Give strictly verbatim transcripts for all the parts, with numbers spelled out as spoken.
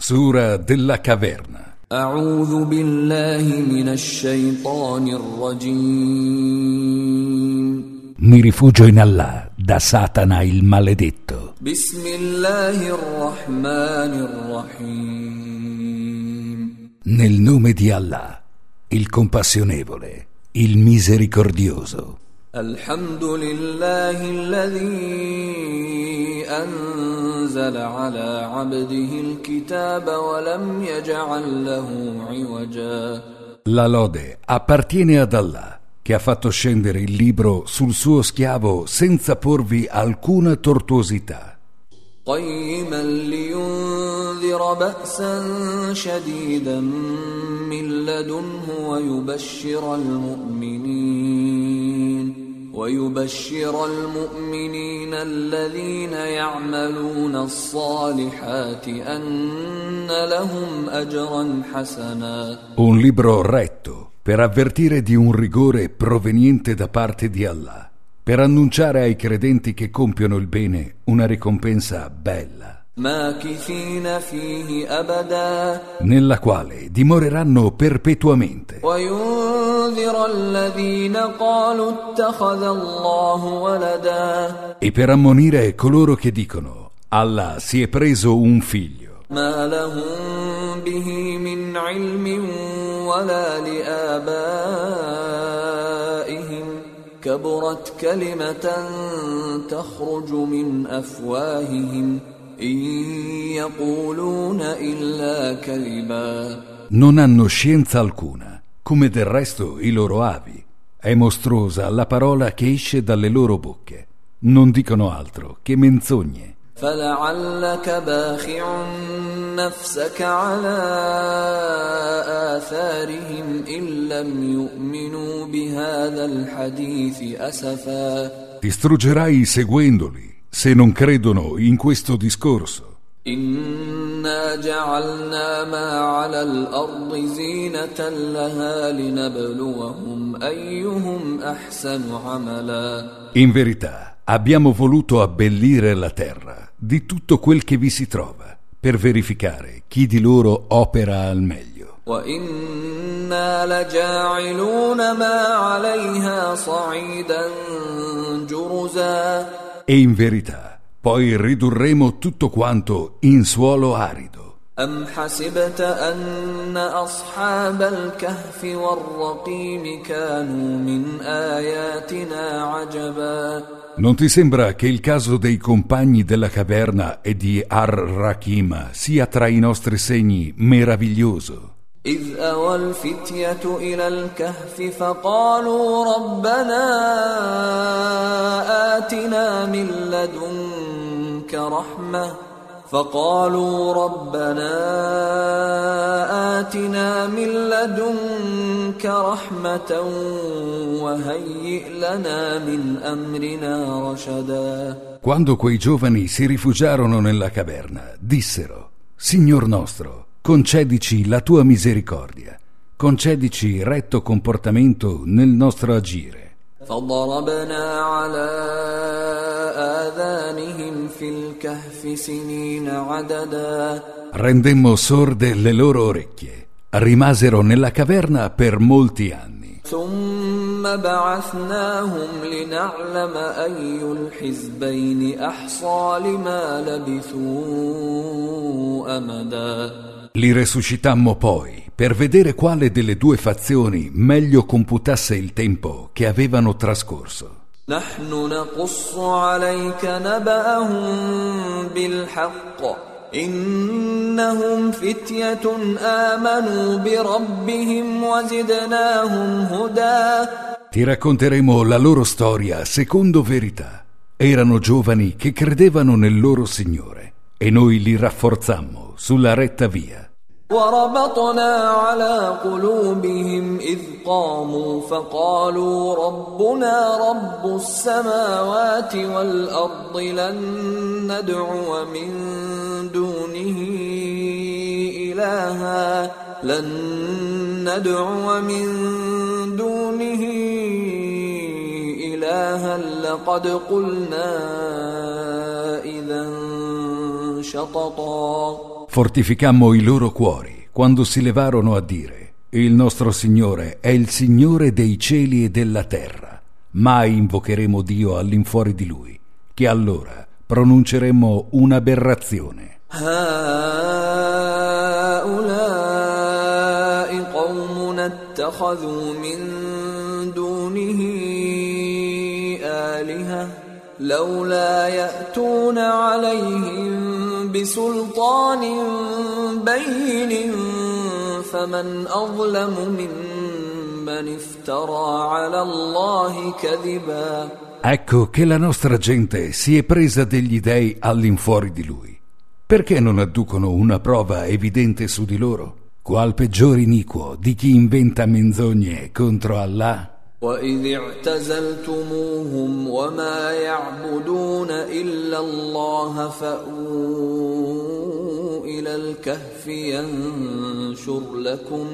Sura della caverna. أعوذ بالله من الشيطان الرجيم. Mi rifugio in Allah, da Satana il maledetto. بسم الله الرحمن الرحيم. Nel nome di Allah, il compassionevole, il misericordioso. الحمد لله الذي أنزل على عبده الكتاب ولم يجعل له عوجا. La lode appartiene ad Allah, che ha fatto scendere il libro sul suo schiavo senza porvi alcuna tortuosità. قيما لينذر بأسا شديدا من لدنه ويبشر المؤمنين ويبشر المؤمنين الذين يعملون الصالحات أن لهم أجرا حسنا. Un libro retto per avvertire di un rigore proveniente da parte di Allah, per annunciare ai credenti che compiono il bene una ricompensa bella, ماكثين فيه أبدا nella quale dimoreranno perpetuamente, وينذر الذين قالوا اتخذ الله ولدا e per ammonire coloro che dicono Allah si è preso un figlio. ما لهم به من علم ولا لآبائهم كبرت كلمة تخرج من أفواههم إن يقولون إلا كذبا. Non hanno scienza alcuna, come del resto i loro avi. È mostruosa la parola che esce dalle loro bocche. Non dicono altro che menzogne. فلعلك باخع نفسك على آثارهم إن لم يؤمنوا بهذا الحديث أسفا. Distruggerai seguendoli, se non credono in questo discorso. إنا جعلنا ما على الأرض زينة لها لنبلوهم أيهم أحسن عملا. In verità, abbiamo voluto abbellire la terra di tutto quel che vi si trova, per verificare chi di loro opera al meglio. وَإِنَّا لَجَاعِلُونَ مَا عَلَيْهَا صَعِيدًا جُرُزًا. E in verità, poi ridurremo tutto quanto in suolo arido. أَمْ حَسِبْتَ أَنَّ أَصْحَابَ الْكَهْفِ وَالرَّقِيمِ كَانُوا مِنْ آيَاتِنَا عَجَبًا. Non ti sembra che il caso dei compagni della caverna e di Ar-Rakim sia tra i nostri segni meraviglioso? إِذْ أَوَى الْفِتْيَةُ إِلَى الْكَهْفِ فَقَالُوا رَبَّنَا آتِنَا مِنْ لَدُنْكَ رَحْمَةً فقالوا ربنا آتنا من لدنك رحمة وهيئ لنا من أمرنا رشدا. Quando quei giovani si rifugiarono nella caverna, dissero: Signor nostro, concedici la tua misericordia, concedici retto comportamento nel nostro agire. فضربنا على آذانهم في الكهف سنين عددا. Rendemmo sorde le loro orecchie, rimasero nella caverna per molti anni. ثم بعثناهم لنعلم أي الحزبين أحصى لما لبثوا أمدا. Li resuscitammo poi per vedere quale delle due fazioni meglio computasse il tempo che avevano trascorso. نحن نقص عليك نبأهم بالحق إنهم فتية آمنوا بربهم وزدناهم هدى. Ti racconteremo la loro storia secondo verità. Erano giovani che credevano nel loro Signore e noi li rafforzammo sulla retta via. وربطنا على قلوبهم إذ قاموا فقالوا ربنا رب السماوات والأرض لن ندعو من دونه إلها لن ندعو من دونه إلها لقد قلنا إذا شططا. Fortificammo i loro cuori quando si levarono a dire: il nostro Signore è il Signore dei cieli e della terra. Mai invocheremo Dio all'infuori di Lui, che allora pronunceremmo un'aberrazione. هؤلاء قوم اتخذوا من دونه آلهة لولا يأتون عليهم بسلطان بين فمن أظلم ممن افترى على الله كذبا. Ecco che la nostra gente si è presa degli dei all'infuori di Lui. Perché non adducono una prova evidente su di loro? Qual peggior iniquo di chi inventa menzogne contro Allah? وَإِذِ اعْتَزَلْتُمُوهُمْ وَمَا يَعْبُدُونَ إِلَّا اللَّهَ فَأْوُوا إِلَى الْكَهْفِ يَنشُرْ لَكُمْ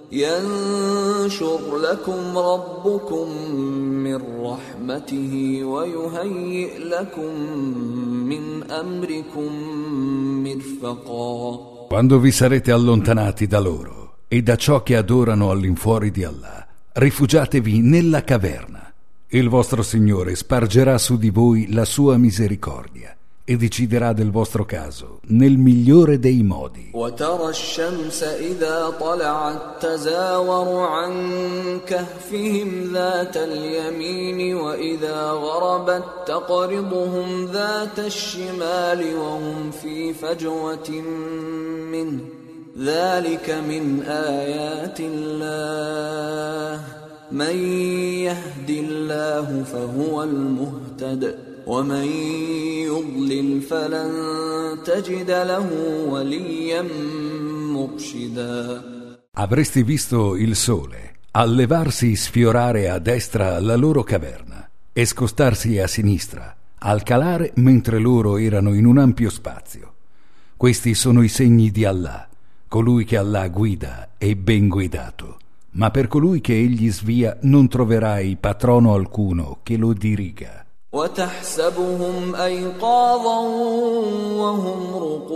ينشر لكم ربكم من رحمته ويهيئ لكم من أمركم مرفقا. Quando vi sarete allontanati da loro e da ciò che adorano all'infuori di Allah, rifugiatevi nella caverna. Il vostro Signore spargerà su di voi la sua misericordia e deciderà del vostro caso nel migliore dei modi. وترى الشمس إذا طلعت تزاور عن كهفهم ذات اليمين وإذا غربت تقرضهم ذات الشمال وهم في فجوة منه ذلك من آيات الله من يهد الله فهو المهتد ومن يضلل فلن تجد له وليا مرشدا. Avresti visto il sole allevarsi sfiorare a destra la loro caverna e scostarsi a sinistra, al calare mentre loro erano in un ampio spazio. Questi sono i segni di Allah. Colui che Allah guida è ben guidato, ma per colui che egli svia non troverai patrono alcuno che lo diriga. وتحسبهم أيقاظا وهم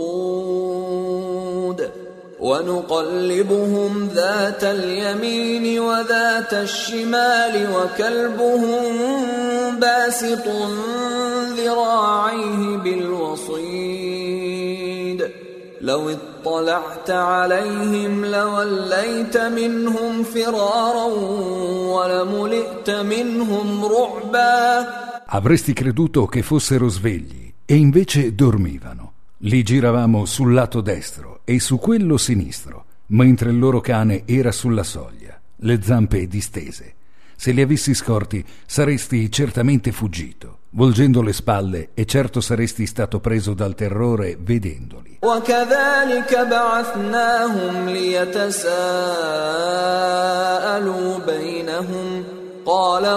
رقود ونقلبهم ذات اليمين وذات الشمال وكلبهم باسط ذراعيه بالوصيد لو اطلعت عليهم لوليت منهم فرارا ولملئت منهم رعبا. Avresti creduto che fossero svegli e invece dormivano. Li giravamo sul lato destro e su quello sinistro, mentre il loro cane era sulla soglia, le zampe distese. Se li avessi scorti saresti certamente fuggito, volgendo le spalle, e certo saresti stato preso dal terrore vedendoli. وكذلك بعثناهم ليتساءلوا بينهم قال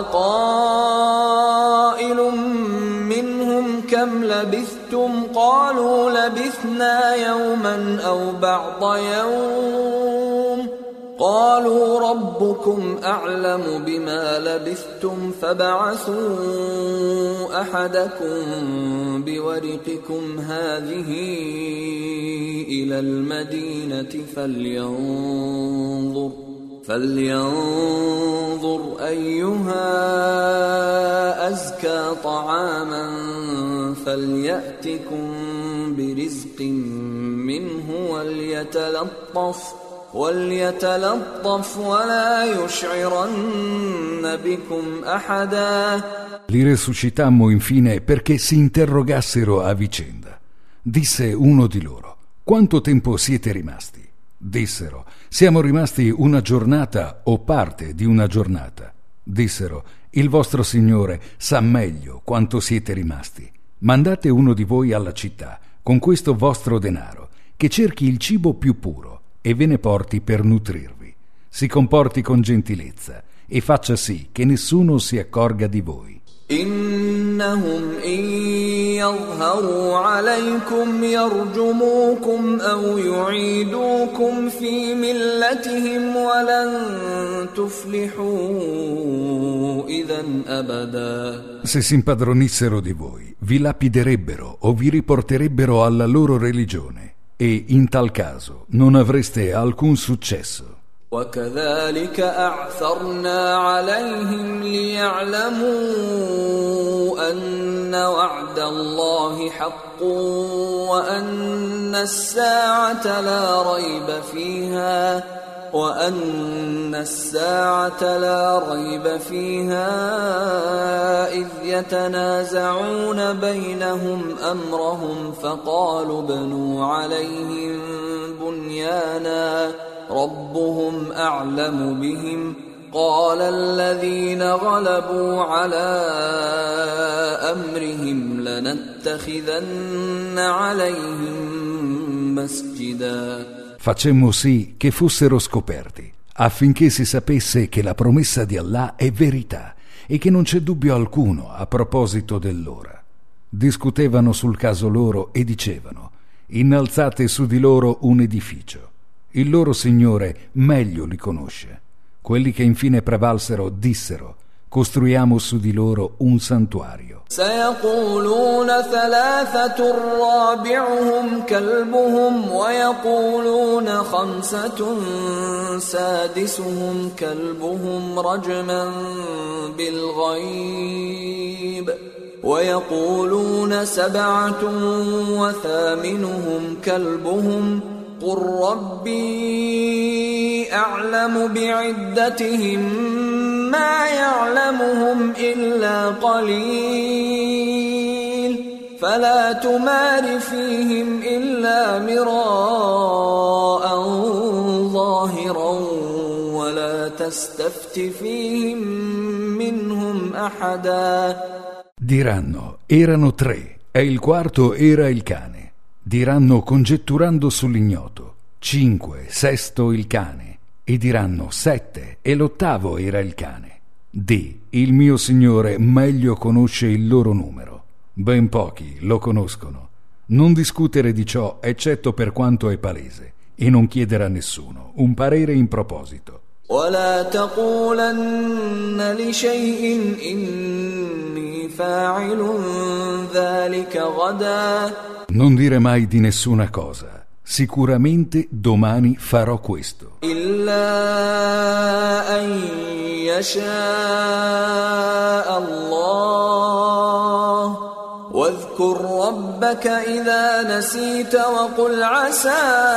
قائل منهم كم لبثتم قالوا لبثنا يوما أو بعض يوم قالوا ربكم أعلم بما لبثتم فابعثوا أحدكم بورقكم هذه إلى المدينة فلينظر فلينظر أيها أزكى طعاما فليأتكم برزق منه وليتلطف وليتلطف ولا يشعرن بكم أحدا. Li resuscitammo infine perché si interrogassero a vicenda. Disse uno di loro: quanto tempo siete rimasti? Dissero: siamo rimasti una giornata o parte di una giornata. Dissero: il vostro Signore sa meglio quanto siete rimasti. Mandate uno di voi alla città con questo vostro denaro, che cerchi il cibo più puro e ve ne porti per nutrirvi. Si comporti con gentilezza e faccia sì che nessuno si accorga di voi. إنهم إن يظهروا عليكم يرجموكم أو يعيدوكم في ملتهم ولن تفلحوا إذا أبدا. Se si impadronissero di voi, vi lapiderebbero o vi riporterebbero alla loro religione, e in tal caso non avreste alcun successo. وكذلك أعثرنا عليهم ليعلموا أن وعد الله حق وأن الساعة لا ريب فيها وأن الساعة لا ريب فيها إذ يتنازعون بينهم أمرهم فقالوا ابنوا عليهم بنيانا ربهم أعلم بهم قال الذين غلبوا على أمرهم لنتخذن عليهم مسجدا. Facemmo sì che fossero scoperti, affinché si sapesse che la promessa di Allah è verità e che non c'è dubbio alcuno a proposito dell'ora. Discutevano sul caso loro e dicevano: innalzate su di loro un edificio. Il loro Signore meglio li conosce. Quelli che infine prevalsero dissero: costruiamo su di loro un santuario. سيقولون ثلاثة رابعهم كلبهم ويقولون خمسة سادسهم كلبهم رجما بالغيب ويقولون سبعة وثامنهم كلبهم قل ربي أعلم بعدتهم ما يعلمهم إلا قليل فلا تمار فيهم إلا مراء ظاهرا ولا تستفت فيهم منهم أحدا. Diranno: erano tre e il quarto era il cane. Diranno, congetturando sull'ignoto: cinque, sesto il cane. E diranno: sette e l'ottavo era il cane. Di: il mio Signore meglio conosce il loro numero. Ben pochi lo conoscono. Non discutere di ciò eccetto per quanto è palese, e non chiedere a nessuno un parere in proposito. ولا تقولن لشيء إني فاعل ذلك غدا. Non dire mai di nessuna cosa: sicuramente domani farò questo. إلا أن يشاء الله واذكر ربك إذا نسيت وقل عسى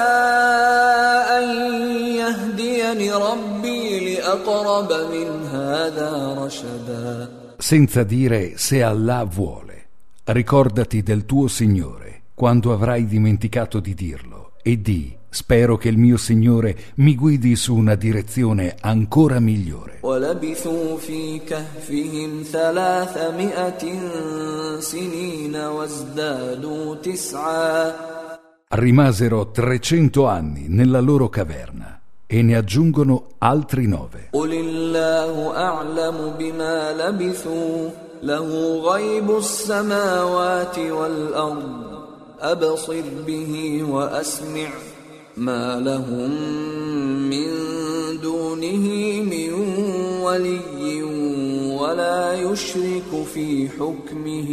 أن يهديني ربي لأقرب من هذا رشدا. Senza dire se Allah vuole. Ricordati del tuo Signore quando avrai dimenticato di dirlo e di: spero che il mio Signore mi guidi su una direzione ancora migliore. وَلَبِثُوا فِي كَهْفِهِمْ ثَلَاثَمِائَةٍ سِنِينَ وَازْدَادُوا تِسْعًا. Rimasero trecento anni nella loro caverna e ne aggiungono altri nove. قُلِ اللَّهُ أَعْلَمُ بِمَا لَبِثُوا لَهُ غَيْبُ السَّمَاوَاتِ وَالْأَرْضِ أبصر به وأسمع ما لهم من دونه من ولي ولا يشرك في حكمه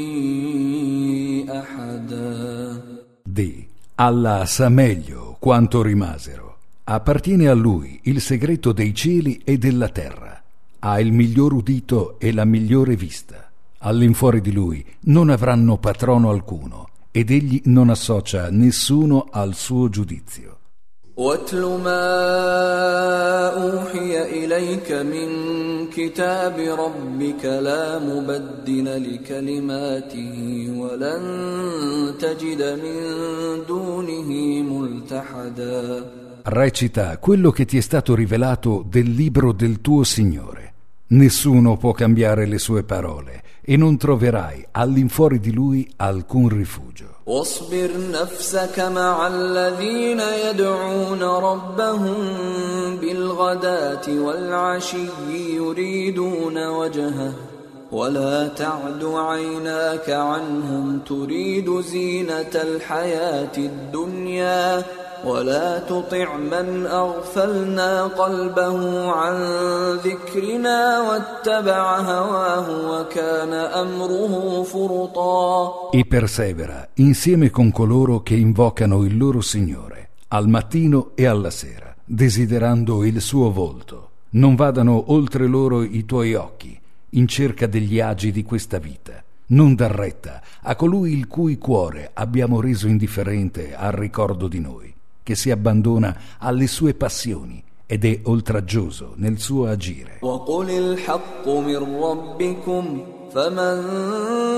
أحدا. Di: Allah sa meglio quanto rimasero. Appartiene a Lui il segreto dei cieli e della terra. Ha il miglior udito e la migliore vista. All'infuori di Lui non avranno patrono alcuno, ed egli non associa nessuno al suo giudizio. وَاتْلُ مَا أُوحِيَ إِلَيْكَ مِنْ كِتَابِ رَبِّكَ لَا مُبَدِّلَ لِكَلِمَاتِهِ وَلَنْ تَجِدَ مِنْ دُونِهِ مُلْتَحَدًا. Recita quello che ti è stato rivelato del libro del tuo Signore. Nessuno può cambiare le sue parole e non troverai all'infuori di lui alcun rifugio. واصبر نفسك مع الذين يدعون ربهم بالغداة والعشي يريدون وجهه ولا تعد عيناك عنهم تريد زينة الحياة الدنيا ولا تطع من أغفلنا قلبه عن ذكرنا واتبع هواه وكان أمره فرطا. E persevera insieme con coloro che invocano il loro Signore al mattino e alla sera, desiderando il suo volto. Non vadano oltre loro i tuoi occhi in cerca degli agi di questa vita. Non dar retta a colui il cui cuore abbiamo reso indifferente al ricordo di noi, che si abbandona alle sue passioni ed è oltraggioso nel suo agire. وَقُلِ الْحَقُّ مِنْ رَبِّكُمْ فَمَنْ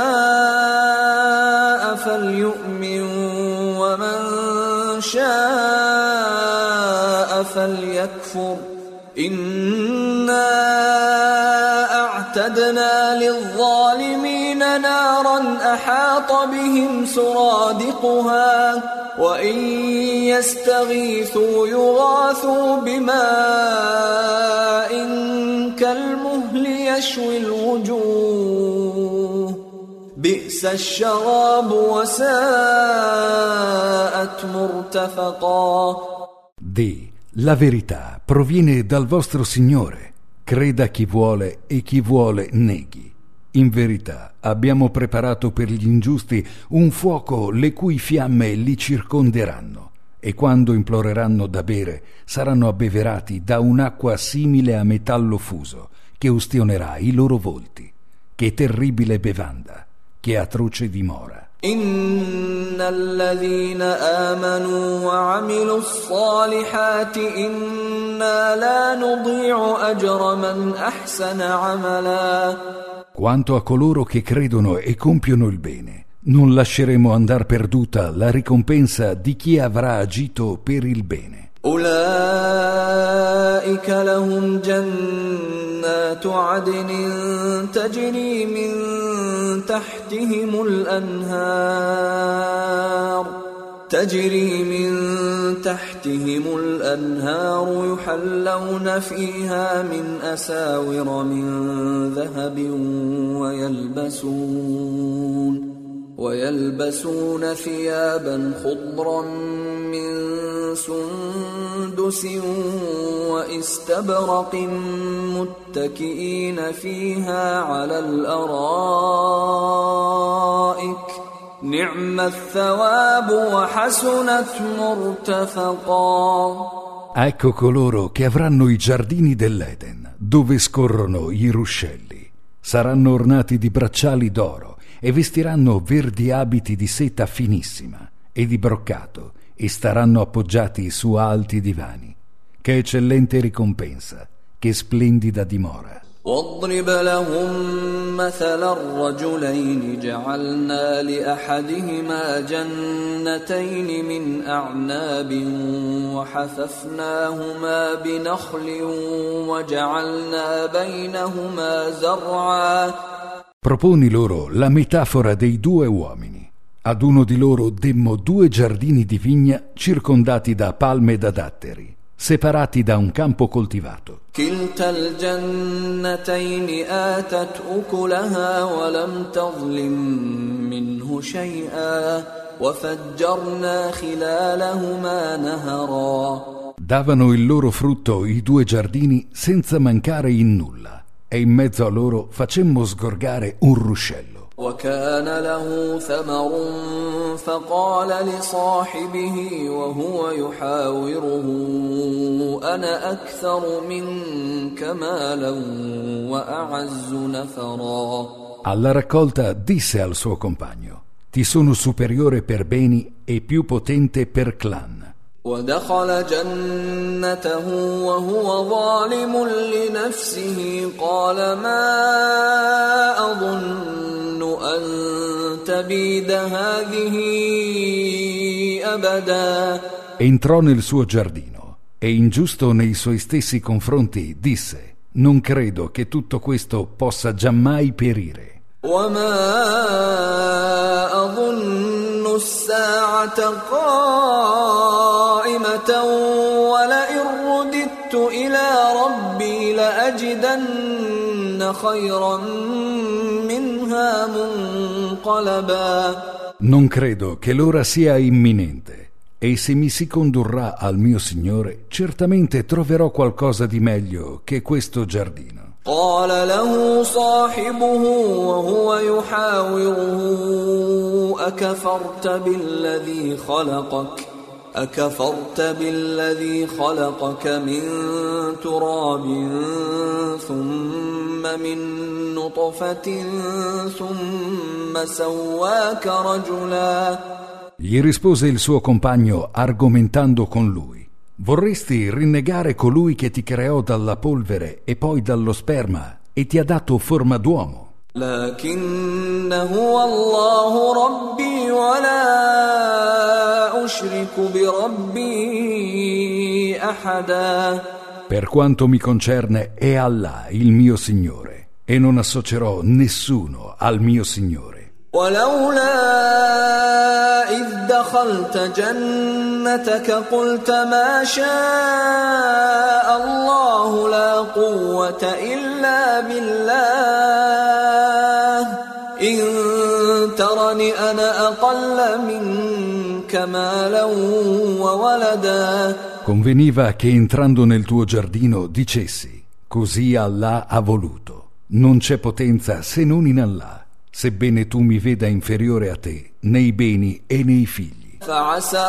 شَاءَ فَلْيُؤْمِنْ وَمَنْ شَاءَ فَلْيَكْفُرْ إِنَّا أَعْتَدْنَا لِلظَّالِمِينَ نَارًا أَحَاطَ بِهِمْ سُرَادِقُهَا وَإِنْ يَسْتَغِيثُوا يُغَاثُوا بِمَاءٍ كَالْمُهْلِ يَشْوِي الْوُجُوهَ بِئْسَ الشَّرَابُ وَسَاءَتْ مُرْتَفَقًا. Di la verità proviene dal vostro Signore. Creda chi vuole e chi vuole neghi. In verità abbiamo preparato per gli ingiusti un fuoco le cui fiamme li circonderanno, e quando imploreranno da bere saranno abbeverati da un'acqua simile a metallo fuso che ustionerà i loro volti. Che terribile bevanda, che atroce dimora. إن الذين آمنوا وعملوا الصالحات إنا لا نضيع أجر من أحسن عملا. Quanto a coloro che credono e compiono il bene, non lasceremo andar perduta la ricompensa di chi avrà agito per il bene. أولئك لهم جنات عدن تجري من تحتهم الأنهار تجري من تحتهم الأنهار يحلون فيها من أساور من ذهب ويلبسون ويلبسون ثيابا خضرا من سندس واستبرق متكئين فيها على الأرائك نعم الثواب وحسنت مرتفقا. Ecco coloro che avranno i giardini dell'Eden, dove scorrono i ruscelli. Saranno ornati di bracciali d'oro e vestiranno verdi abiti di seta finissima e di broccato e staranno appoggiati su alti divani. Che eccellente ricompensa, che splendida dimora. واضرب لهم مثل الرجلين جعلنا لأحدهما جنتين من أعناب وحففناهما بنخل وجعلنا بينهما زرعا. Proponi loro la metafora dei due uomini. Ad uno di loro demmo due giardini di vigna circondati da palme da datteri, separati da un campo coltivato. كلتا الجنتين آتت أكلها ولم تظلم منه شيئا وفجرنا خلالهما نهرا. Davano il loro frutto i due giardini senza mancare in nulla, e in mezzo a loro facemmo sgorgare un ruscello. وكان له ثمر فقال لصاحبه وهو يحاوره أنا أكثر منك مالا وأعز نفرا. Alla raccolta disse al suo compagno: ti sono superiore per beni e più potente per clan. ودخل جنته وهو ظالم لنفسه قال ما أظن أن تبيد هذه أبدا. Entrò nel suo giardino e, ingiusto nei suoi stessi confronti, disse: non credo che tutto questo possa giammai perire. وما أظن الساعة قائمة ولئن رددت إلى ربي لأجدن خيرا منها منقلبا. Non credo che l'ora sia imminente, e se mi si condurrà al mio Signore, certamente troverò qualcosa di meglio che questo giardino. قال له صاحبه وهو يحاوره أكفرت بالذي خلقك أكفرت بالذي خلقك من تراب ثم من نطفة ثم سواك رجلا. Gli rispose il suo compagno argomentando con lui: vorresti rinnegare colui che ti creò dalla polvere e poi dallo sperma e ti ha dato forma d'uomo. لكن هو الله ربي ولا أشرك بربي أحدا. Per quanto mi concerne è Allah il mio Signore e non associerò nessuno al mio Signore. ولولا إذ دخلت جنتك قلت ما شاء الله لا قوة إلا بالله إن ترني أنا أقل منك مالا وولدا. Conveniva che entrando nel tuo giardino dicessi: così Allah ha voluto, non c'è potenza se non in Allah, sebbene tu mi veda inferiore a te nei beni e nei figli. فعسى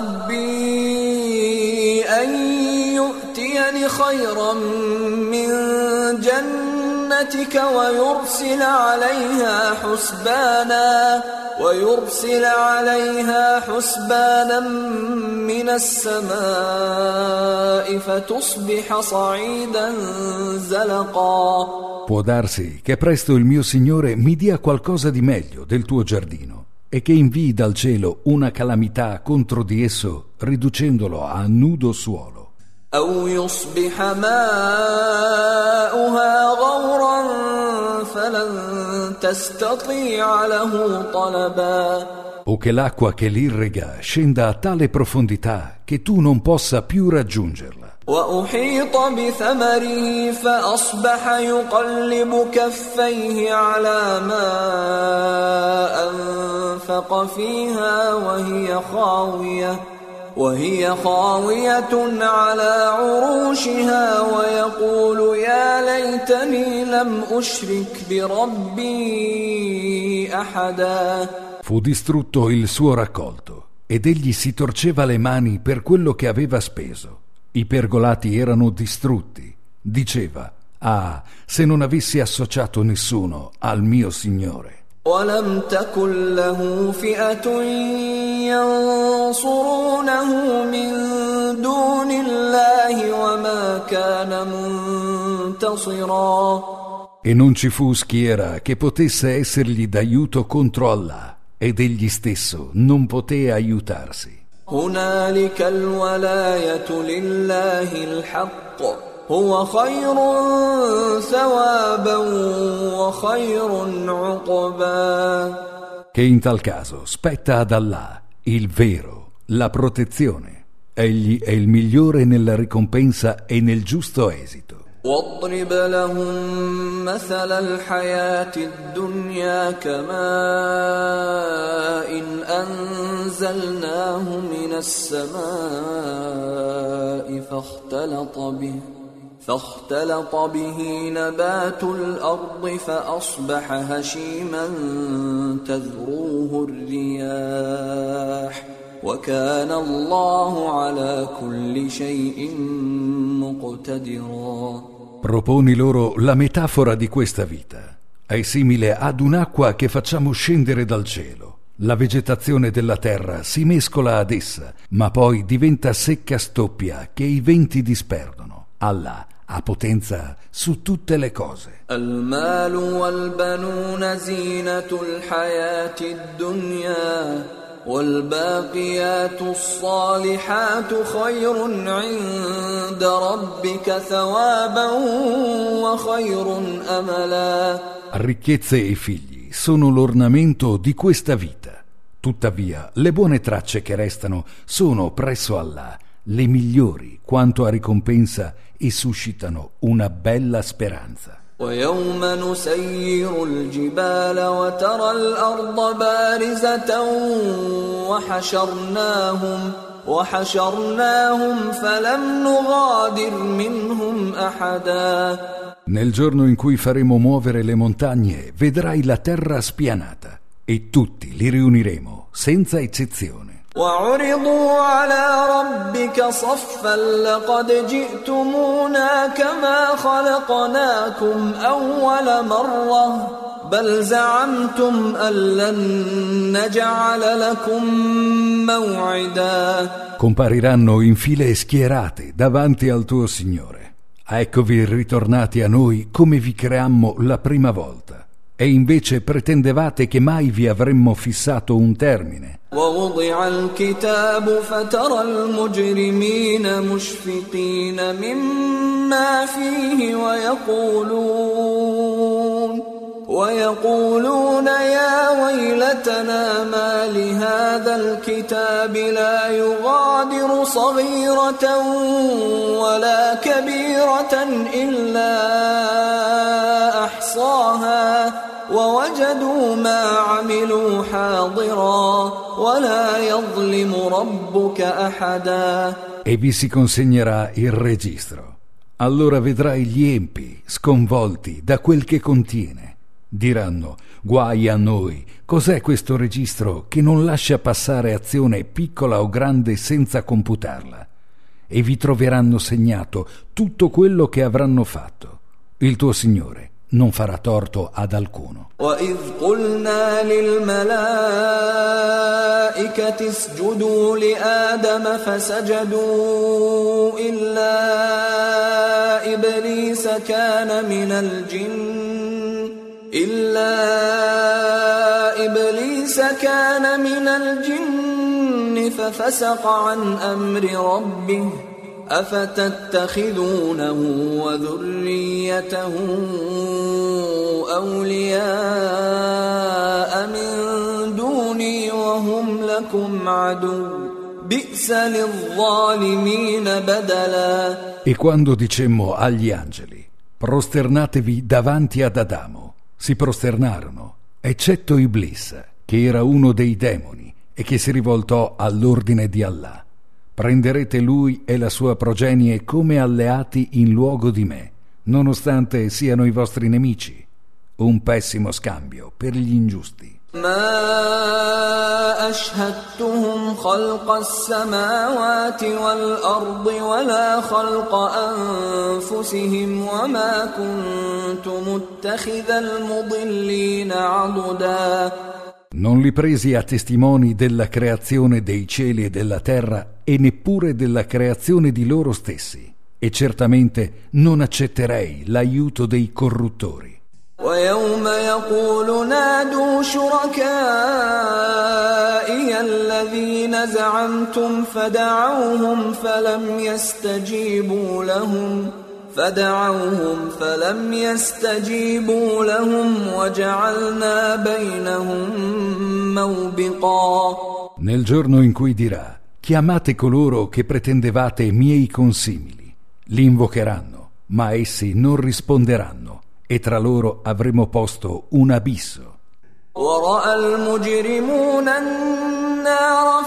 ربي أن يؤتيني خيرا من جنتك ويرسل عليها حسبانا ويرسل عليها حسبانا من السماء فتصبح صعيدا زلقا. Può darsi che presto il mio Signore mi dia qualcosa di meglio del tuo giardino e che invii dal cielo una calamità contro di esso, riducendolo a nudo suolo. أو يصبح ماؤها غورا فلن تستطيع له طلبا. O che l'acqua che l'irriga scenda a tale profondità che tu non possa più raggiungerla. وأحيط بثمره فأصبح يقلب كفيه على ما أنفق فيها وهي خاوية وهي خاوية على عروشها ويقول يا ليتني لم أشرك بربي أحدا. Fu distrutto il suo raccolto ed egli si torceva le mani per quello che aveva speso. I pergolati erano distrutti. Diceva: ah, se non avessi associato nessuno al mio Signore. ولم تكن له فئة ينصرونه من دون الله وما كان منتصرا. E non ci fu schiera che potesse essergli d'aiuto contro Allah, ed egli stesso non poté aiutarsi. هنالك الولاية لله الحق هو خير ثوابا وخير عقبا. Che in tal caso spetta ad Allah il vero, la protezione. Egli è il migliore nella ricompensa e nel giusto esito. واضرب لهم مثل الحياة الدنيا كماء إن أنزلناه من السماء فاختلط به فاختلط به نبات الأرض فأصبح هشيما تذروه الرياح وكان الله على كل شيء مقتدرا. Proponi loro la metafora di questa vita. È simile ad un'acqua che facciamo scendere dal cielo. La vegetazione della terra si mescola ad essa, ma poi diventa secca stoppia che i venti disperdono. Allah ha potenza su tutte le cose. المال والبنون زينة الحياة الدنيا والباقيات الصالحات خير عند ربك ثوابا وخير أملا. Ricchezze e figli sono l'ornamento di questa vita. Tuttavia, le buone tracce che restano sono presso Allah le migliori quanto a ricompensa e suscitano una bella speranza. ويوم نسير الجبال وترى الأرض بارزة وحشرناهم وحشرناهم فلم نغادر منهم أحدا. Nel giorno in cui faremo muovere le montagne, vedrai la terra spianata e tutti li riuniremo, senza eccezione. وعرضوا على ربك صفا لقد جئتمونا كما خلقناكم أول مرة بل زعمتم أن لن نجعل لكم موعدا. Compariranno in file schierate davanti al tuo Signore. Eccovi ritornati a noi come vi creammo la prima volta, e invece pretendevate che mai vi avremmo fissato un termine. ووضع الكتاب فترى المجرمين مشفقين مما فيه ويقولون ويقولون يا ويلتنا ما لهذا الكتاب لا يغادر صغيرة ولا كبيرة إلا أحصاها ووجدوا ما عملوا حاضرا ولا يظلم ربك أحدا. E vi si consegnerà il registro. Allora vedrai gli empi sconvolti da quel che contiene. Diranno: guai a noi, cos'è questo registro che non lascia passare azione piccola o grande senza computarla? E vi troveranno segnato tutto quello che avranno fatto. Il tuo Signore non farà torto ad alcuno. وَإِذْ قُلْنَا لِلْمَلَائِكَةِ اسْجُدُوا لِآدَمَ فَسَجَدُوا إِلَّا إِبْلِيسَ كَانَ مِنَ الْجِنِّ إِلَّا إِبْلِيسَ كَانَ مِنَ الْجِنِّ فَفَسَقَ عَنْ أَمْرِ رَبِّهِ أفتتخذونه وذريته أولياء من دوني وهم لكم عدو بئس للظالمين بدلا. E quando dicemmo agli angeli: prosternatevi davanti ad Adamo, si prosternarono, eccetto Iblis, che era uno dei demoni e che si rivoltò all'ordine di Allah. Prenderete lui e la sua progenie come alleati in luogo di me, nonostante siano i vostri nemici. Un pessimo scambio per gli ingiusti. ما أشهدتهم خلق السماوات والأرض ولا خلق أنفسهم وما كنت متخذ المضلين عضدا. Non li presi a testimoni della creazione dei cieli e della terra e neppure della creazione di loro stessi, e certamente non accetterei l'aiuto dei corruttori. ويوم يقول نادوا شركائي الذين زعمتم فدعوهم فلم يستجيبوا لهم فدعوهم فلم يستجيبوا لهم وجعلنا بينهم موبقا. Nel giorno in cui dirà: chiamate coloro che pretendevate miei consimili, li invocheranno, ma essi non risponderanno, e tra loro avremo posto un abisso. ورأى المجرمون النار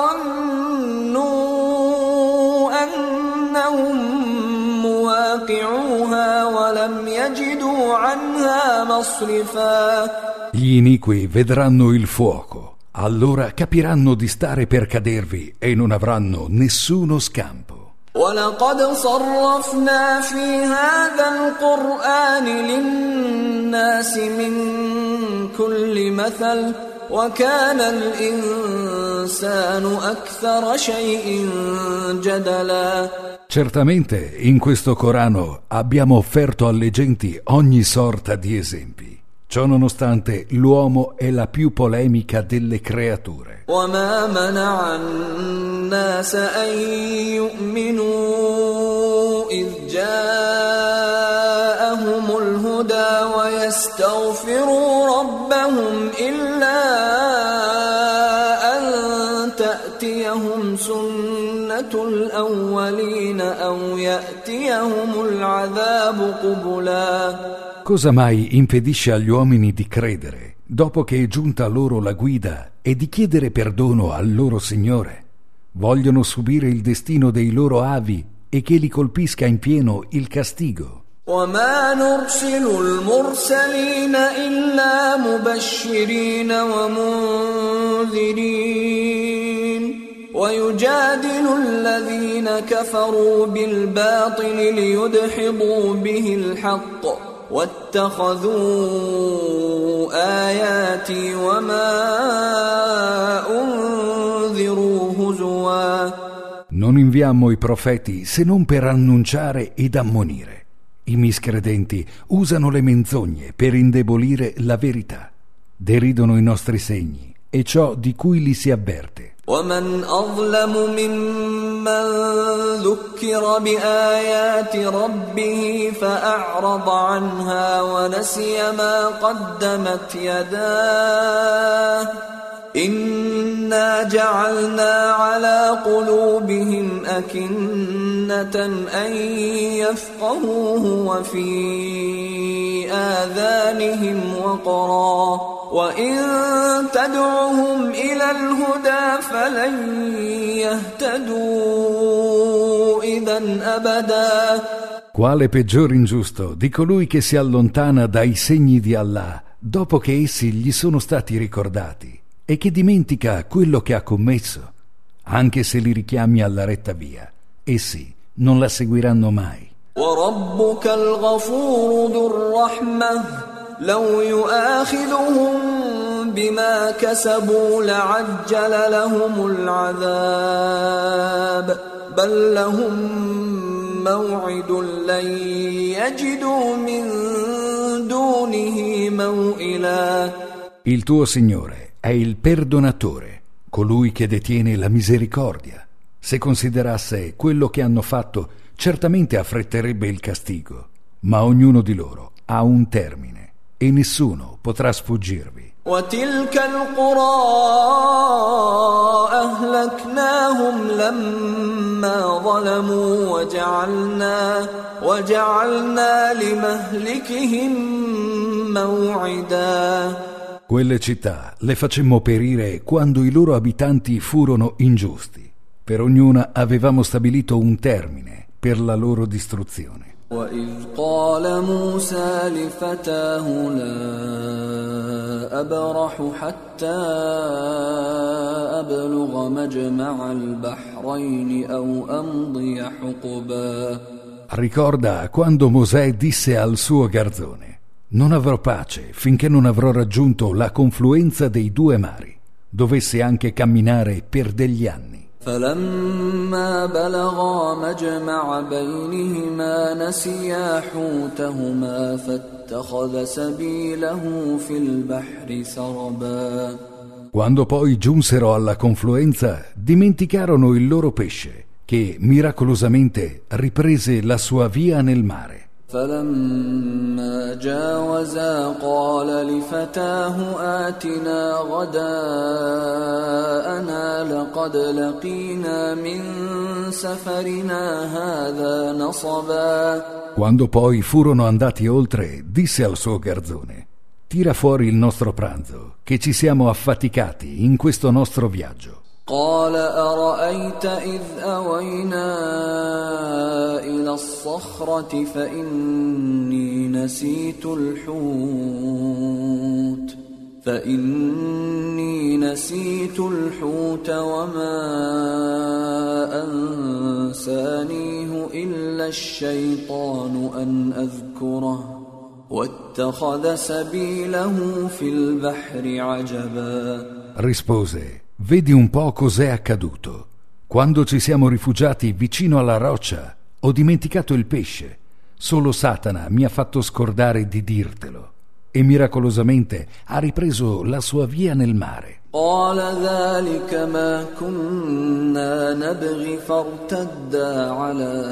فظنوا أنهم مواقعوها ولم يجدوا عنها مصرفا. Gli iniqui vedranno il fuoco, allora capiranno di stare per cadervi e non avranno nessuno scampo. وَلَقَدْ صَرَّفْنَا فِي هَذَا الْقُرْآنِ لِلنَّاسِ مِنْ كُلِّ مَثَلٍ وَكَانَ الْإِنسَانُ أَكْثَرَ شَيْءٍ جَدَلًا. Certamente in questo Corano abbiamo offerto alle genti ogni sorta di esempi. Ciò nonostante, l'uomo è la più polemica delle creature. وَمَا مَنَعَ النَّاسَ أَن يُؤْمِنُوا إِذْ جَاءَهُمُ الْهُدَى وَيَسْتَغْفِرُوا رَبَّهُمْ إِلَّا أَن تَأْتِيَهُمْ سُنَّةُ الْأَوَّلِينَ أَوْ يَأْتِيَهُمُ الْعَذَابُ قُبُلًا. Cosa mai impedisce agli uomini di credere, dopo che è giunta loro la guida, e di chiedere perdono al loro Signore? vogliono subire il destino dei loro avi e che li colpisca in pieno il castigo. وما نرسل المرسلين إلا مبشرين ومنذرين ويجادل الذين كفروا بالباطل ليدحضوا به الحق واتخذوا آياتي وما أنذروا هزوا. Non inviammo i profeti se non per annunciare ed ammonire. I miscredenti usano le menzogne per indebolire la verità. Deridono i nostri segni e ciò di cui li si avverte. ومن أظلم ممن ذكر بآيات ربه فأعرض عنها ونسي ما قدمت يداه إنا جعلنا على قلوبهم أكنة أن يفقهوه وفي آذانهم وقرا وإن تدعهم إلى الهدى فلن يهتدوا إذا أبدا. Quale peggior ingiusto di colui che si allontana dai segni di Allah dopo che essi gli sono stati ricordati e che dimentica quello che ha commesso, anche se li richiami alla retta via, essi non la seguiranno mai. وَرَبُّكَ الْغَفُورُ ذُو الرَّحْمَةِ لَوْ يُؤَاخِذُهُم بِمَا كَسَبُوا لَعَجَّلَ لَهُمُ الْعَذَابَ بَل لَّهُم مَّوْعِدٌ لَّن يَجِدُوا مِن دُونِهِ مَوْئِلًا. Il tuo Signore è il perdonatore, colui che detiene la misericordia. Se considerasse quello che hanno fatto, certamente affretterebbe il castigo, ma ognuno di loro ha un termine e nessuno potrà sfuggirvi. وَتِلْكَ الْقُرَىٰ أَهْلَكْنَاهُمْ لَمَّا ظَلَمُوا وَجَعَلْنَا وَجَعَلْنَا لِمَهْلِكِهِم مَّوْعِدًا. Quelle città le facemmo perire quando i loro abitanti furono ingiusti. Per ognuna avevamo stabilito un termine per la loro distruzione. وَإِذْ قَالَ مُوسَى لِفَتَاهُ لَا أَبْرَحُ حَتَّى أَبْلُغَ مَجْمَعَ الْبَحْرَيْنِ أَوْ أَمْضِيَ حُقُبًا. Ricorda quando Mosè disse al suo garzone: non avrò pace finché non avrò raggiunto la confluenza dei due mari, dovesse anche camminare per degli anni. فَلَمَّا بَلَغَا مَجْمَعَ بَيْنِهِمَا نَسِيَا حُوتَهُمَا فَاتَّخَذَ سَبِيلَهُ فِي الْبَحْرِ سَرَبًا. Quando poi giunsero alla confluenza, dimenticarono il loro pesce, che miracolosamente riprese la sua via nel mare. فَلَمَّا جَاوَزَا قَالَ لِفَتَاهُ آتِنَا غَدَاءَنَا لَقَدْ لَقِينَا مِن سَفَرِنَا هَذَا نَصَبًا. Quando poi furono andati oltre, disse al suo garzone: tira fuori il nostro pranzo, che ci siamo affaticati in questo nostro viaggio. قال أرأيت إذ أوينا إلى الصخرة فإني نسيت الحوت فإني نسيت الحوت وما أنسانيه إلا الشيطان أن أذكره واتخذ سبيله في البحر عجبا. Rispose: vedi un po' cos'è accaduto. Quando ci siamo rifugiati vicino alla roccia, ho dimenticato il pesce. Solo Satana mi ha fatto scordare di dirtelo. E miracolosamente ha ripreso la sua via nel mare. قال ذلك ما كنا نبغي فارتدا على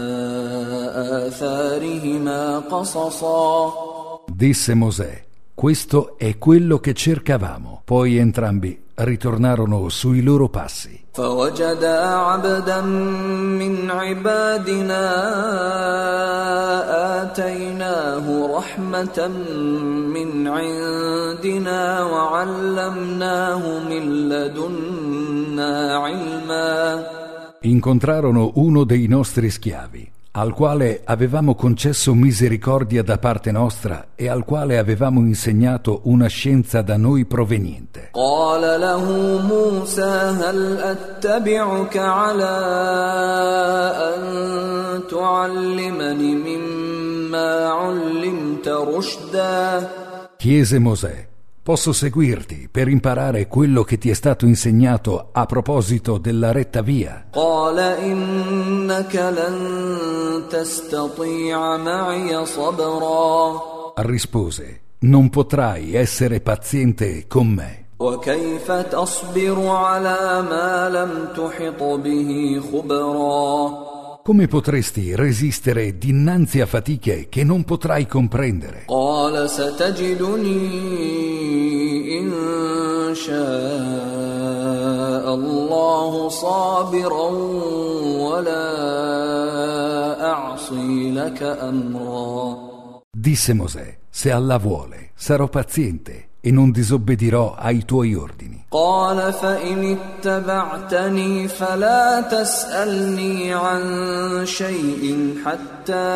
آثارهما قصصا. Disse Mosè: questo è quello che cercavamo. Poi entrambi ritornarono sui loro passi. فوجدا عبدا من عبادنا آتيناه رحمة من عندنا وعلمناه من لدنا منا علما. Incontrarono uno dei nostri schiavi, al quale avevamo concesso misericordia da parte nostra e al quale avevamo insegnato una scienza da noi proveniente. قال له موسى هل أتبعك على أن تعلمني مما علمت رشدا. Chiese Mosè: posso seguirti per imparare quello che ti è stato insegnato a proposito della retta via? قال إنك لن تستطيع معي صبرا. Rispose: non potrai essere paziente con me. وكيف تصبر على ما لم تحط به خبرا. Come potresti resistere dinanzi a fatiche che non potrai comprendere? قال ستجدني إن شاء الله صابرا ولا أعصي لك أمرا. Disse Mosè: se Allah vuole, sarò paziente e non disobbedirò ai tuoi ordini. قال فإن اتبعتني فلا تسألني عن شيء حتى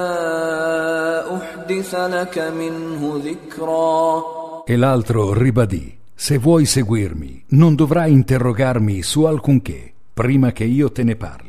أحدث لك منه ذكرا. E l'altro ribadì: se vuoi seguirmi, non dovrai interrogarmi su alcunché prima che io te ne parli.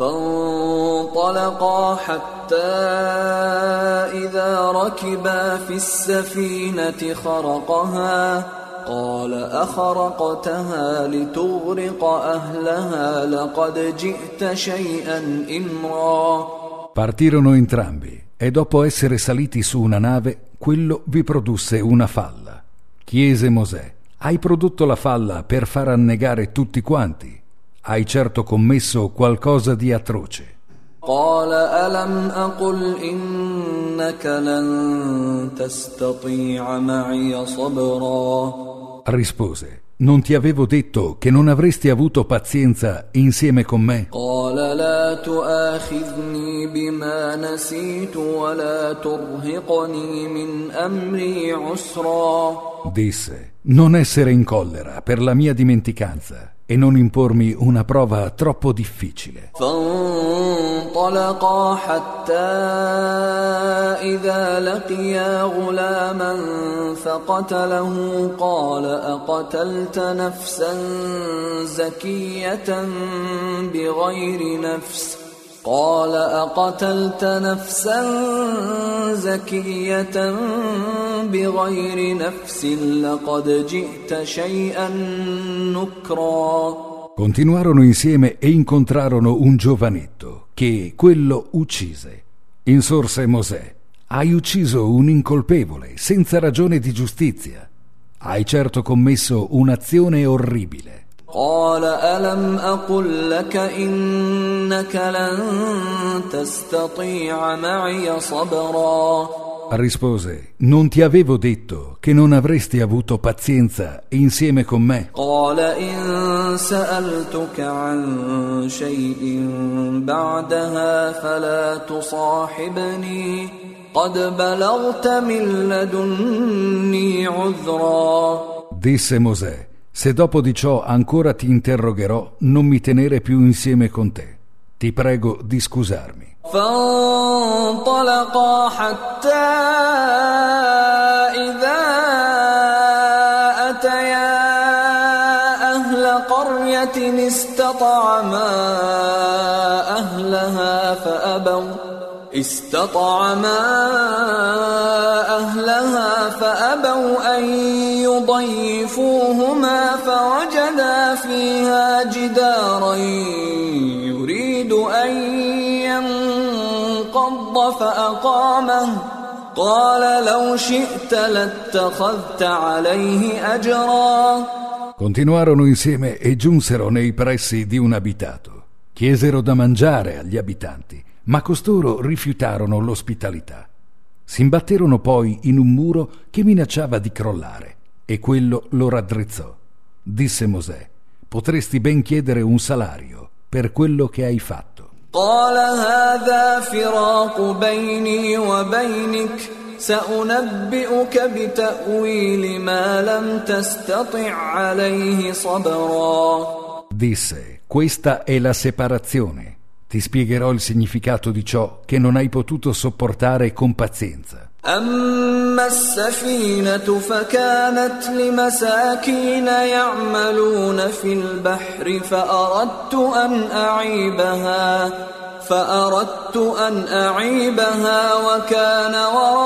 فانطلقا حتى إذا ركبا في السفينة خرقها قال أخرقتها لتغرق أهلها لقد جئت شيئا إمرا. Partirono entrambi e dopo essere saliti su una nave, quello vi produsse una falla. Chiese Mosè: hai prodotto la falla per far annegare tutti quanti? Hai certo commesso qualcosa di atroce. قال ألم أقل إنك لن تستطيع معي صبرا. Rispose: non ti avevo detto che non avresti avuto pazienza insieme con me? قال لا تؤاخذني بما نسيت ولا ترهقني من أمري عسرا. Disse: non essere in collera per la mia dimenticanza e non impormi una prova troppo difficile. فانطلقا حتى إذا لقيا غلاما فقتله قال أقتلت نفسا زكية بغير نفس قال أقتلت نفسا زكية بغير نفس لقد جئت شيئا نكرا. Continuarono insieme e incontrarono un giovanetto che quello uccise. Insorse Mosè: hai ucciso un incolpevole senza ragione di giustizia. Hai certo commesso un'azione orribile. قال ألم أقل لك إنك لن تستطيع معي صبرا. Rispose: non ti avevo detto che non avresti avuto pazienza insieme con me? قال إن سألتك عن شيء بعدها فلا تصاحبني قد بلغت من لدني عذرا. Disse Mosè: se dopo di ciò ancora ti interrogherò, non mi tenere più insieme con te. Ti prego di scusarmi. فانطلقا حتى إذا أتيا أهل قرية استطعما أهلها فأبوا استطعما أهلها فأبوا أن يضيفوهما فوجدا فيها جدارا يريد أن ينقض فأقامه قال لو شئت لاتخذت عليه أجرا. Continuarono insieme e giunsero nei pressi di un abitato. Chiesero da mangiare agli abitanti, ma costoro rifiutarono l'ospitalità. S'imbatterono poi in un muro che minacciava di crollare, e quello lo raddrizzò. Disse Mosè: potresti ben chiedere un salario per quello che hai fatto. قال هذا فراق بيني وبينك سأنبئك بتأويل ما لم تستطع عليه صبرا. Disse: questa è la separazione. Ti spiegherò il significato di ciò che non hai potuto sopportare con pazienza. أما السفينة فكانت لمساكين يعملون في البحر فأردت أن أعيبها فأردت أن أعيبها وكان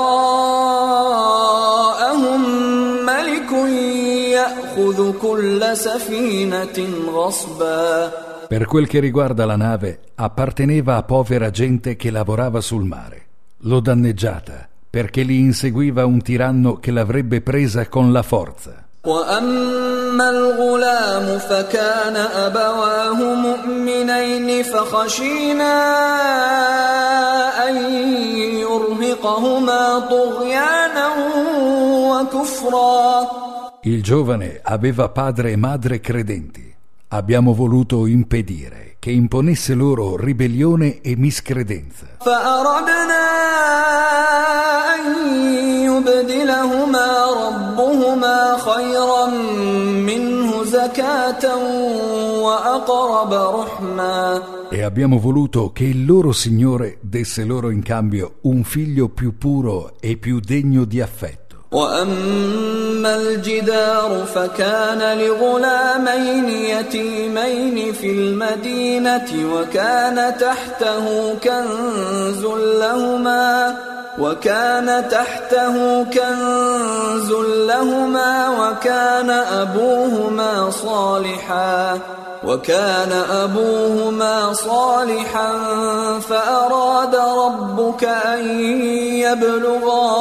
وراءهم ملك يأخذ كل سفينة غصبا. Per quel che riguarda la nave, apparteneva a povera gente che lavorava sul mare. L'ho danneggiata perché li inseguiva un tiranno che l'avrebbe presa con la forza. وأما الغلام فكان أبواه مؤمنين فخشينا أن يرهقهما طغيانا وكفرا. Il giovane aveva padre e madre credenti. Abbiamo voluto impedire che imponesse loro ribellione e miscredenza. فأردنا أن يبدلهما ربهما خيرا منه زكاة وأقرب رحما. E abbiamo voluto che il loro Signore desse loro in cambio un figlio più puro e più degno di affetto. وأما الجدار فكان لغلامين يتيمين في المدينة وكان تحته كنز لهما وكان تحته كنز لهما وكان أبوهما صالحا وكان أبوهما صالحا فأراد ربك أن يبلغا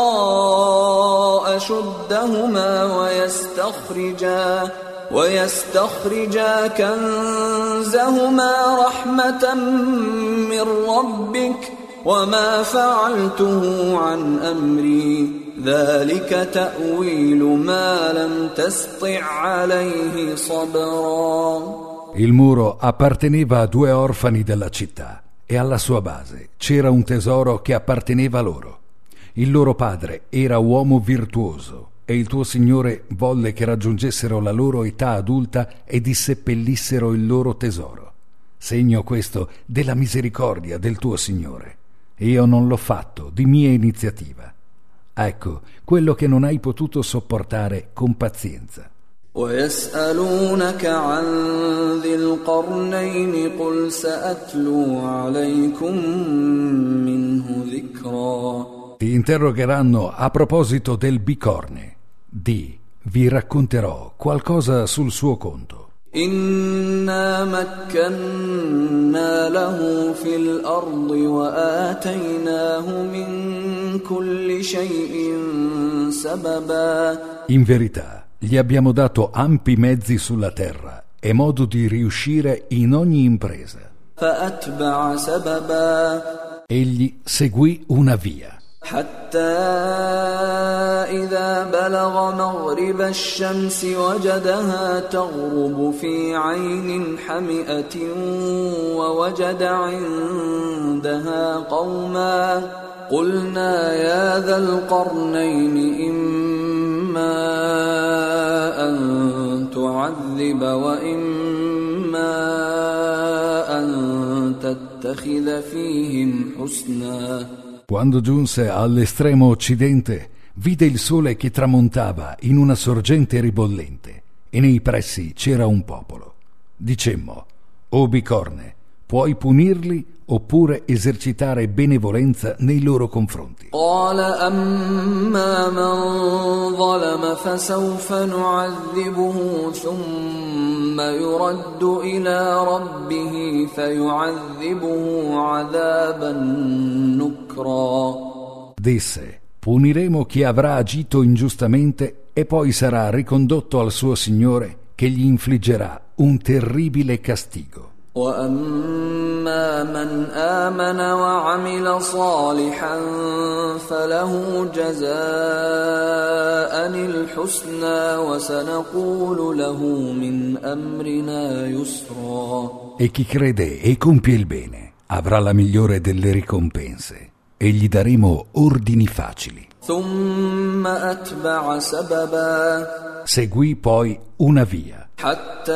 أشدهما ويستخرجا ويستخرجا كنزهما رحمة من ربك وما فعلته عن أمري ذلك تأويل ما لم تسطع عليه صبرا. Il muro apparteneva a due orfani della città e alla sua base c'era un tesoro che apparteneva loro. Il loro padre era uomo virtuoso e il tuo Signore volle che raggiungessero la loro età adulta e disseppellissero il loro tesoro. Segno questo della misericordia del tuo Signore. Io non l'ho fatto di mia iniziativa. Ecco quello che non hai potuto sopportare con pazienza. ويسألونك عن ذي القرنين قل سأتلو عليكم منه ذكرا. Ti interrogheranno a proposito del bicorne. Di, vi racconterò qualcosa sul suo conto. إنا مكنا له في الأرض وآتيناه من كل شيء سببا. In verità, gli abbiamo dato ampi mezzi sulla terra e modo di riuscire in ogni impresa. فأتبع سببا. Egli seguì una via. حتى إذا بلغ مغرب الشمس وجدها تغرب في عين حمئة ووجد عندها قوما قلنا يا ذا القرنين إما أن تعذب وإما أن تتخذ فيهم حسنا. Quando giunse all'estremo occidente, vide il sole che tramontava in una sorgente ribollente e nei pressi c'era un popolo. Dicemmo: o bicorne, puoi punirli oppure esercitare benevolenza nei loro confronti. قال أما من ظلم فسوف نعذبه ثم يرد إلى ربه فيعذبه عذابا نكرا. Disse: puniremo chi avrà agito ingiustamente e poi sarà ricondotto al suo Signore che gli infliggerà un terribile castigo. وأما من آمن وعمل صالحا فله جزاء الحسنى وسنقول له من أمرنا يسرا. E chi crede e compie il bene avrà la migliore delle ricompense e gli daremo ordini facili. ثم أتبع سببا Seguì poi una via, حتى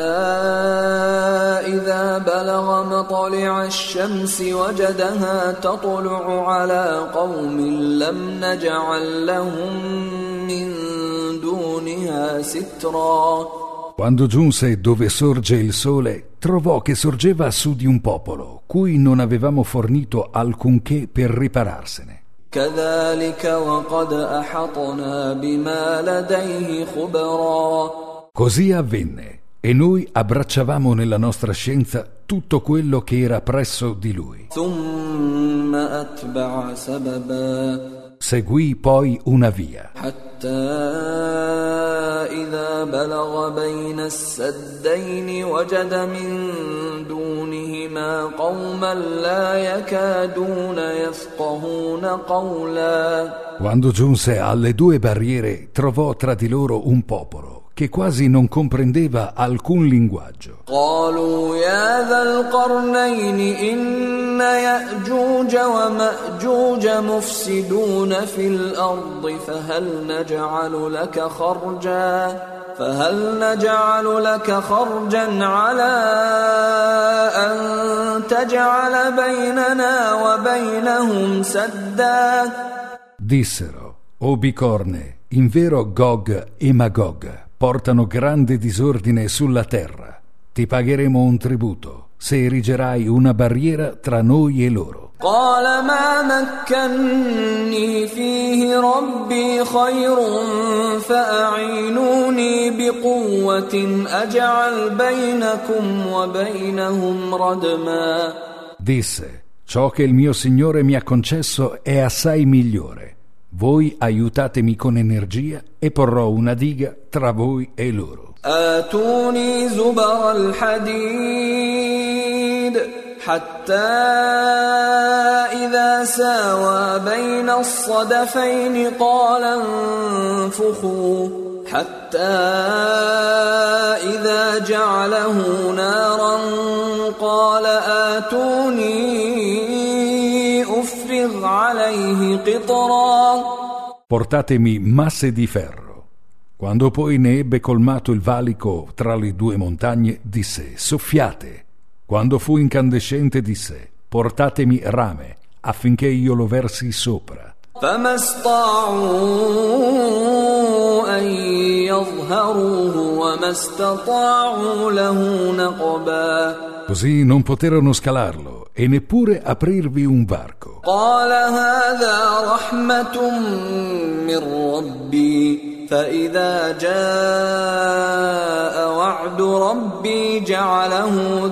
إذا بلغ مطلع الشمس وجدها تطلع على قوم لم نجعل لهم من دونها سترا. Quando giunse dove sorge il sole, trovò che sorgeva su di un popolo, cui non avevamo fornito alcunché per ripararsene. كذلك وقد أحطنا بما لديه خبرا. Così avvenne, e noi abbracciavamo nella nostra scienza tutto quello che era presso di lui. ثم أتبع سببا Seguì poi una via, حتى إذا بلغ بين السدين وجد من دونهما قوما لا يكادون يفقهون قولا. Quando giunse alle due barriere, trovò tra di loro un popolo che quasi non comprendeva alcun linguaggio. قالوا يا ذا القرنين إن يأجوج ومأجوج مفسدون في الأرض فهل نجعل لك خرجا فهل نجعل لك خرجا على أن تجعل بيننا وبينهم سدا. Dissero: O bicorne, invero Gog e Magog portano grande disordine sulla terra. Ti pagheremo un tributo se erigerai una barriera tra noi e loro. قال ما مكني فيه ربي خير فأعينوني بقوة أجعل بينكم وبينهم ردما. Disse: ciò che il mio Signore mi ha concesso è assai migliore. Voi aiutatemi con energia e porrò una diga tra voi e loro. آتوني زبر الحديد حتى إذا ساوى بين الصدفين قال انفخوا حتى إذا جعله نارا قال آتوني أفرغ عليه قطرا. Portatemi masse di ferro. Quando poi ne ebbe colmato il valico tra le due montagne, disse: soffiate. Quando fu incandescente, disse: portatemi rame, affinché io lo versi sopra. فما استطاعوا أن يظهروه وما استطاعوا له نقبا. Così non poterono scalarlo e neppure aprirvi un varco. قال هذا رحمة من ربي فإذا جاء وعد ربي جعله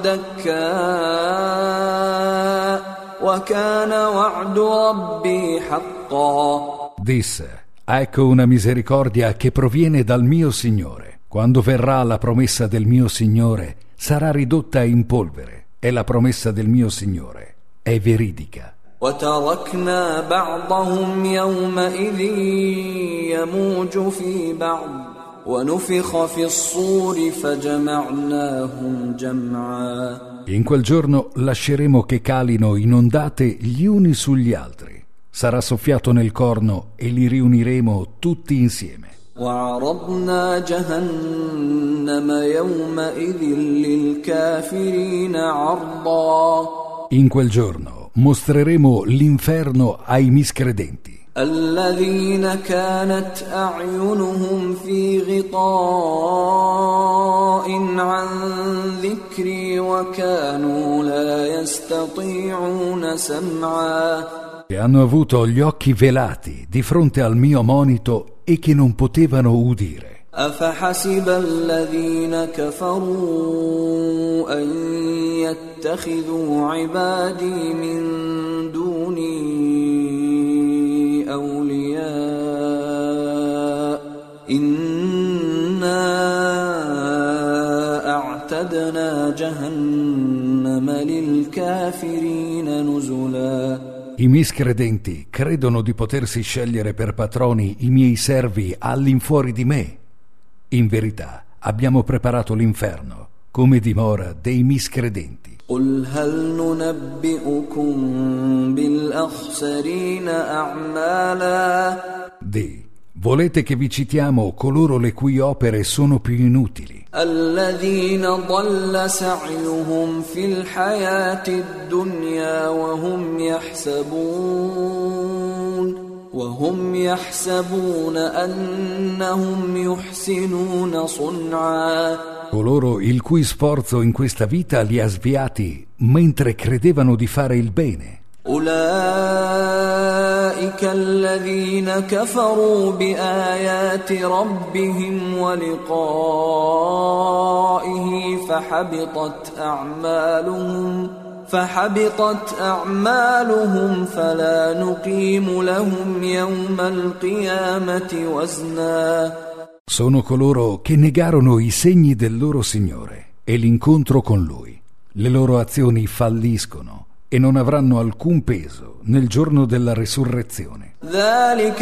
دكا وكان وعد ربي حقا. Disse: ecco una misericordia che proviene dal mio Signore. Quando verrà la promessa del mio Signore, sarà ridotta in polvere, e la promessa del mio Signore è veridica. وتركنا بعضهم يومئذ يموج في بعض ونفخ في الصور فجمعناهم جمعا. In quel giorno lasceremo che calino in ondate gli uni sugli altri. Sarà soffiato nel corno e li riuniremo tutti insieme. وعرضنا جهنم يومئذ للكافرين عرضا. In quel giorno mostreremo l'inferno ai miscredenti. الذين كانت أعينهم في غطاء عن ذكري وكانوا لا يستطيعون سمعا. Che hanno avuto gli occhi velati di fronte al mio monito e che non potevano udire. أفحسب الذين كفروا أن يتخذوا عبادي من دوني أولياء إنا أعتدنا جهنم للكافرين نزلا. I miscredenti credono di potersi scegliere per patroni i miei servi all'infuori di me. In verità abbiamo preparato l'inferno come dimora dei miscredenti. قل هل ننبئكم بالأخسرين الأخسرين أعمالا. Di, volete che vi citiamo coloro le cui opere sono più inutili? الذين ضل سعيهم في الحياة الدنيا وهم يحسبون وهم يحسبون أنهم يحسنون صنعا. Coloro il cui sforzo in questa vita li ha sviati mentre credevano di fare il bene. أولئك الذين كفروا بآيات ربهم ولقائه فحبطت أعمالهم فحبطت أعمالهم فلا نقيم لهم يوم القيامة وزنا. Sono coloro che negarono i segni del loro Signore e l'incontro con Lui. Le loro azioni falliscono e non avranno alcun peso nel giorno della resurrezione. ذلك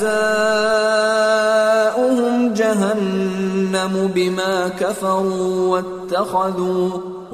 جزاؤهم جهنم بما كفروا واتخذوا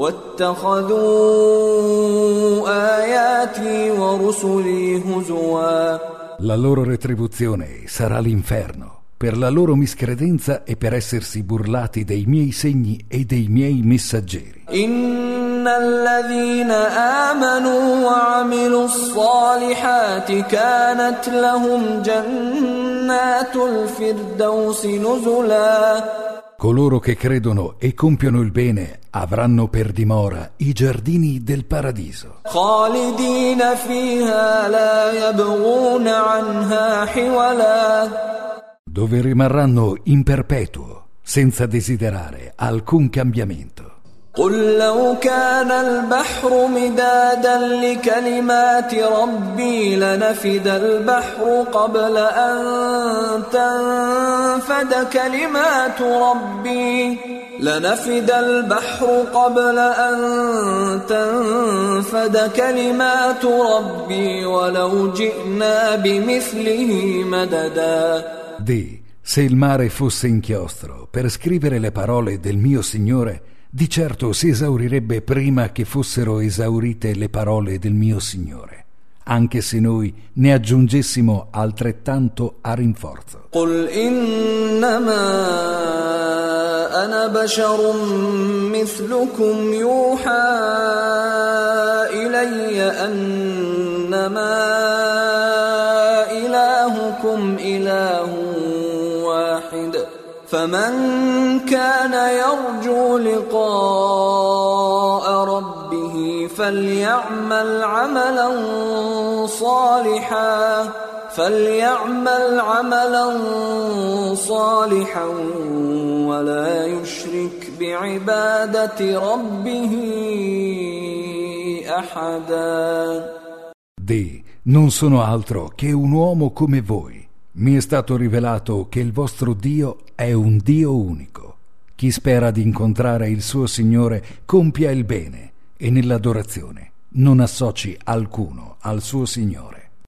واتخذوا آياتي ورسلي هزوا. La loro retribuzione sarà l'inferno per la loro miscredenza e per essersi burlati dei miei segni e dei miei messaggeri. إن الذين آمنوا وعملوا الصالحات كانت لهم جنات الفردوس نزلا. Coloro che credono e compiono il bene avranno per dimora i giardini del paradiso. خالدين فيها لا يبغون عنها حولا. Dove rimarranno in perpetuo senza desiderare alcun cambiamento. قل لو كان البحر مدادا لكلمات ربي لنفد البحر قبل أن تنفد كلمات ربي لنفد البحر قبل أن تنفد كلمات ربي ولو جئنا بمثله مددا. Di, se il mare fosse inchiostro per scrivere le parole del mio Signore, di certo si esaurirebbe prima che fossero esaurite le parole del mio Signore, anche se noi ne aggiungessimo altrettanto a rinforzo. قل إنما أنا بشر مثلكم يوحى إلي أنما إلهكم إله واحد فمن كان يرجو لقاء ربه فليعمل عملا صالحا فليعمل عملا صالحا ولا يشرك بعبادة ربه أحدا. Di, non sono altro che un uomo come voi. Mi è stato rivelato che il vostro Dio è un Dio unico. Chi spera di incontrare il suo Signore compia il bene e nell'adorazione non associ alcuno al suo Signore.